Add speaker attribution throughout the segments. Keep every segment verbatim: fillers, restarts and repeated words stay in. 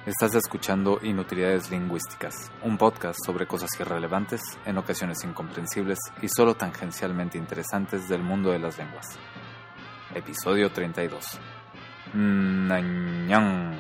Speaker 1: Estás escuchando Inutilidades Lingüísticas, un podcast sobre cosas irrelevantes, en ocasiones incomprensibles y solo tangencialmente interesantes del mundo de las lenguas. Episodio treinta y dos. Nañán.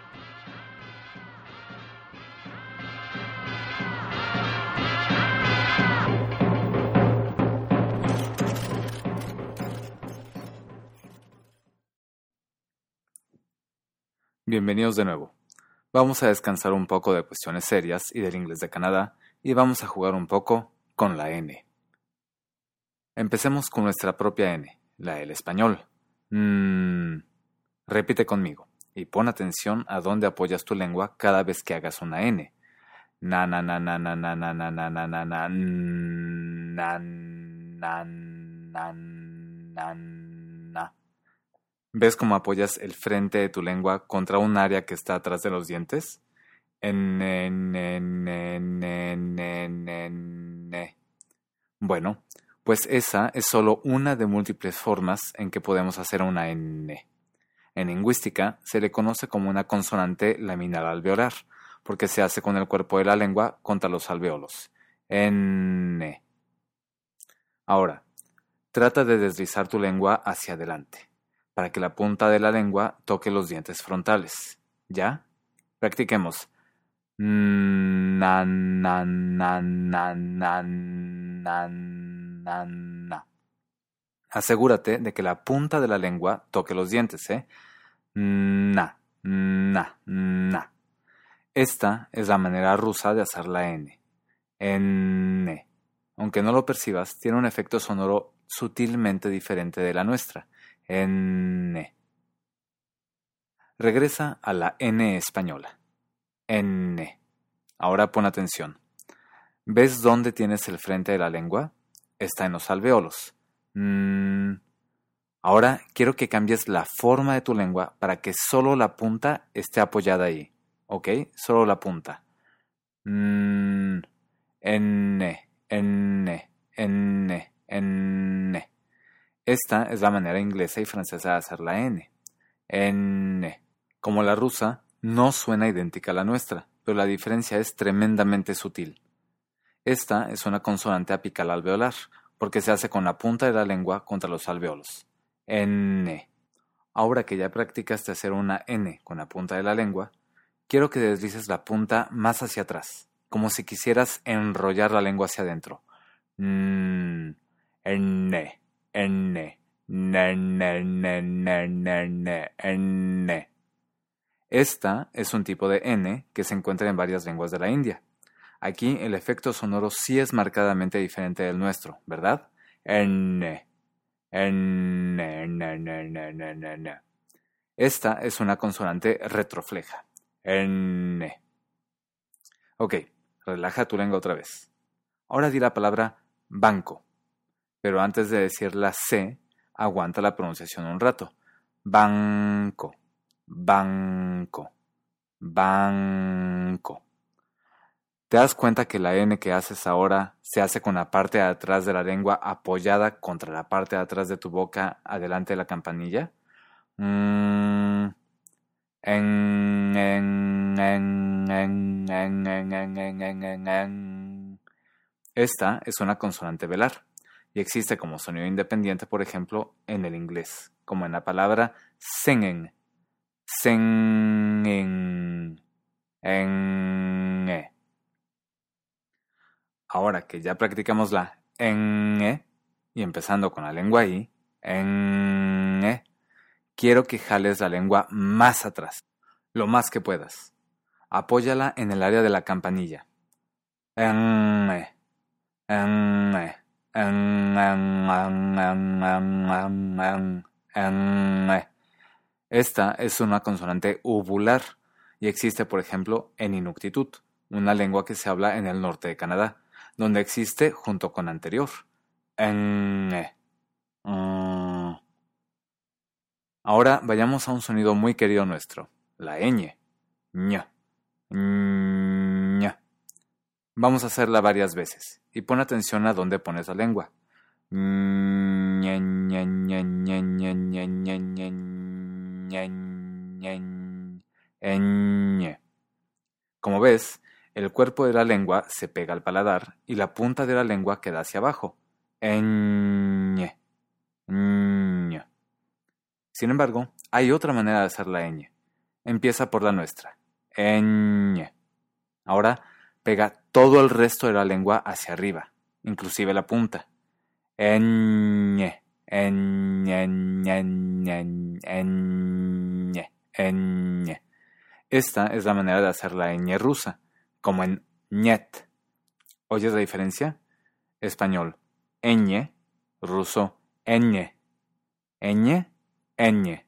Speaker 1: Bienvenidos de nuevo. Vamos a descansar un poco de cuestiones serias y del inglés de Canadá y vamos a jugar un poco con la N. Empecemos con nuestra propia N, la del español. Mm, repite conmigo y pon atención a dónde apoyas tu lengua cada vez que hagas una N. Na na na na na na na na na na na na na na na na na. ¿Ves cómo apoyas el frente de tu lengua contra un área que está atrás de los dientes? N, N, N, N, N, N. Bueno, pues esa es solo una de múltiples formas en que podemos hacer una N. En lingüística se le conoce como una consonante laminar alveolar, porque se hace con el cuerpo de la lengua contra los alveolos. N. Ahora, trata de deslizar tu lengua hacia adelante, para que la punta de la lengua toque los dientes frontales. ¿Ya? Practiquemos. Na, na, na, na, na, na, na, na. Asegúrate de que la punta de la lengua toque los dientes, ¿eh? Na, na, na. Esta es la manera rusa de hacer la N. N. Aunque no lo percibas, tiene un efecto sonoro sutilmente diferente de la nuestra. N. Regresa a la N española. N. Ahora pon atención. ¿Ves dónde tienes el frente de la lengua? Está en los alveolos. Mm. Ahora quiero que cambies la forma de tu lengua para que solo la punta esté apoyada ahí. ¿Ok? Solo la punta. Mm. N. N. N. N. Esta es la manera inglesa y francesa de hacer la N. N. Como la rusa, no suena idéntica a la nuestra, pero la diferencia es tremendamente sutil. Esta es una consonante apical alveolar, porque se hace con la punta de la lengua contra los alveolos. N. Ahora que ya practicaste hacer una N con la punta de la lengua, quiero que deslices la punta más hacia atrás, como si quisieras enrollar la lengua hacia adentro. N. N. N, N, N, N, N, N. Esta es un tipo de N que se encuentra en varias lenguas de la India. Aquí el efecto sonoro sí es marcadamente diferente del nuestro, ¿verdad? N, N, N, N, N, N. Esta es una consonante retrofleja. N. Ok, relaja tu lengua otra vez. Ahora di la palabra banco. Pero antes de decir la C, aguanta la pronunciación un rato. Banco, banco, banco. ¿Te das cuenta que la N que haces ahora se hace con la parte de atrás de la lengua apoyada contra la parte de atrás de tu boca adelante de la campanilla? Mm. En, en, en, en, en, en, en, en, en, en, en. Esta es una consonante velar. Y existe como sonido independiente, por ejemplo, en el inglés, como en la palabra singen, singen, en. Ahora que ya practicamos la en y empezando con la lengua I, en, quiero que jales la lengua más atrás, lo más que puedas. Apóyala en el área de la campanilla. En, en. En, en, en, en, en, en, en. Esta es una consonante uvular y existe, por ejemplo, en Inuktitut, una lengua que se habla en el norte de Canadá, donde existe junto con anterior. En. Mm. Ahora vayamos a un sonido muy querido nuestro, la ñ. Ñ. Ñ. Vamos a hacerla varias veces y pon atención a dónde pones la lengua. Ñe, ñe, ñe, ñe, ñe, ñe, ñe, ñe, ñe, ñe, ñe. El cuerpo de la lengua se pega al paladar y la punta de la lengua queda hacia abajo. Ñ. Ñ. Sin embargo, hay otra manera de hacer la ñ. Empieza por la nuestra. Ñ. Ahora pega todo el resto de la lengua hacia arriba, inclusive la punta. Ñ. Ñ. Ñ. Ñ. Ñ. Ñ. Esta es la manera de hacer la ñ rusa, como en ñet. ¿Oyes la diferencia? Español, ñ, ruso, ñ. ñ, ñ.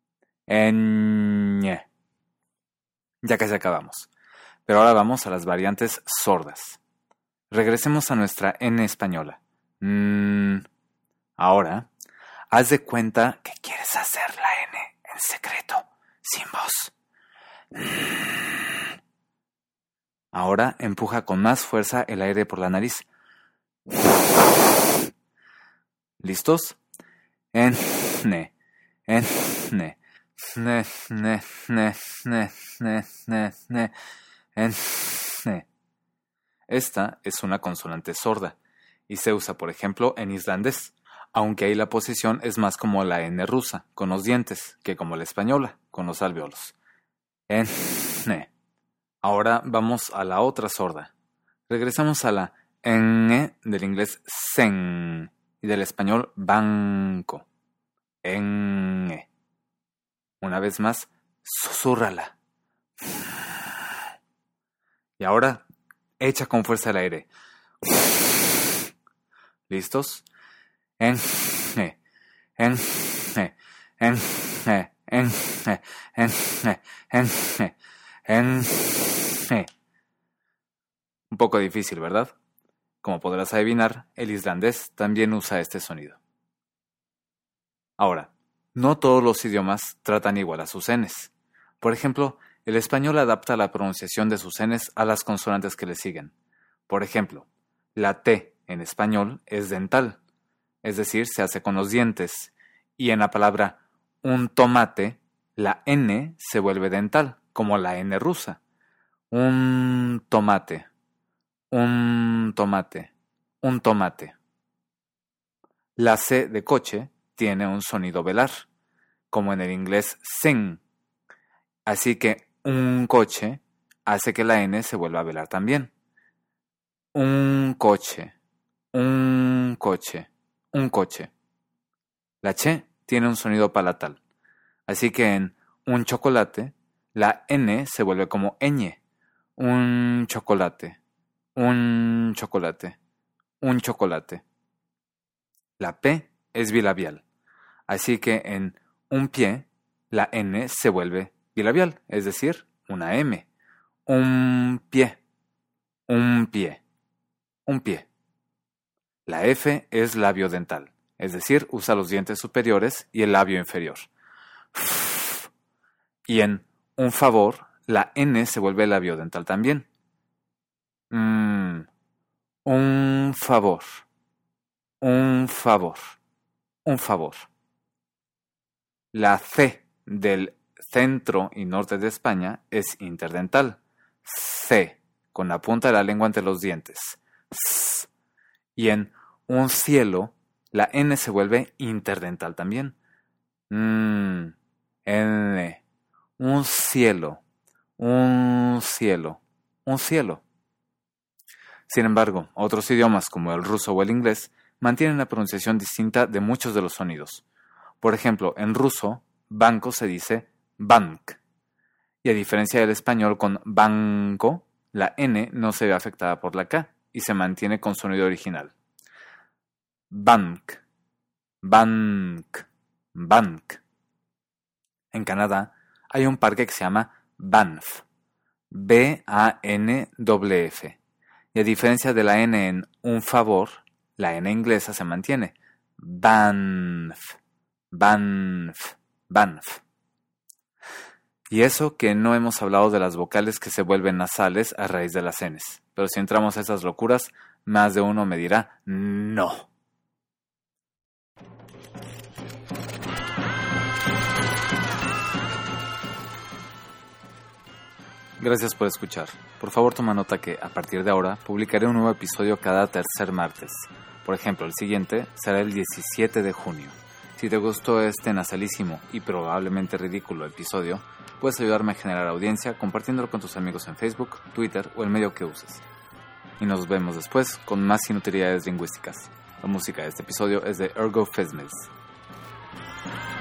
Speaker 1: ñ. Ya casi acabamos. Pero ahora vamos a las variantes sordas. Regresemos a nuestra N española. Mm, ahora, haz de cuenta que quieres hacer la N en secreto, sin voz. Mm. Ahora empuja con más fuerza el aire por la nariz. ¿Listos? En, ne, en, ne, ne, ne, ne, ne, ne, ne, ne, en, ne. Esta es una consonante sorda y se usa, por ejemplo, en islandés, aunque ahí la posición es más como la N rusa, con los dientes, que como la española, con los alvéolos. En, ne. Ahora vamos a la otra sorda. Regresamos a la ñ del inglés sen y del español banco. Ñ. Una vez más, susúrrala. Y ahora, echa con fuerza el aire. ¿Listos? Ñ, ñ, ñ, ñ, ñ, ñ, ñ, ñ. Un poco difícil, ¿verdad? Como podrás adivinar, el islandés también usa este sonido. Ahora, no todos los idiomas tratan igual a sus Ns. Por ejemplo, el español adapta la pronunciación de sus Ns a las consonantes que le siguen. Por ejemplo, la T en español es dental, es decir, se hace con los dientes, y en la palabra un tomate, la N se vuelve dental, como la N rusa. Un tomate, un tomate, un tomate. La C de coche tiene un sonido velar, como en el inglés sing. Así que un coche hace que la N se vuelva a velar también. Un coche, un coche, un coche. La ch tiene un sonido palatal. Así que en un chocolate, la N se vuelve como ñ. Un chocolate, un chocolate, un chocolate. La P es bilabial. Así que en un pie, la N se vuelve bilabial, es decir, una M. Un pie, un pie, un pie. La F es labio dental, es decir, usa los dientes superiores y el labio inferior. Y en un favor, la N se vuelve labio dental también. Mm, un favor, un favor, un favor. La C del centro y norte de España es interdental. C, con la punta de la lengua entre los dientes. S. Y en un cielo, la N se vuelve interdental también. Mm, N. Un cielo, un cielo, un cielo. Sin embargo, otros idiomas como el ruso o el inglés mantienen la pronunciación distinta de muchos de los sonidos. Por ejemplo, en ruso, banco se dice bank. Y a diferencia del español con banco, la N no se ve afectada por la K y se mantiene con sonido original. Bank, bank, bank. En Canadá hay un parque que se llama Banff, B A N F F. Y a diferencia de la N en un favor, la N inglesa se mantiene. Banff, Banff, Banff. Y eso que no hemos hablado de las vocales que se vuelven nasales a raíz de las Ns. Pero si entramos a esas locuras, más de uno me dirá no. Gracias por escuchar. Por favor toma nota que, a partir de ahora, publicaré un nuevo episodio cada tercer martes. Por ejemplo, el siguiente será el diecisiete de junio. Si te gustó este nasalísimo y probablemente ridículo episodio, puedes ayudarme a generar audiencia compartiéndolo con tus amigos en Facebook, Twitter o el medio que uses. Y nos vemos después con más inutilidades lingüísticas. La música de este episodio es de Ergo Fesmes.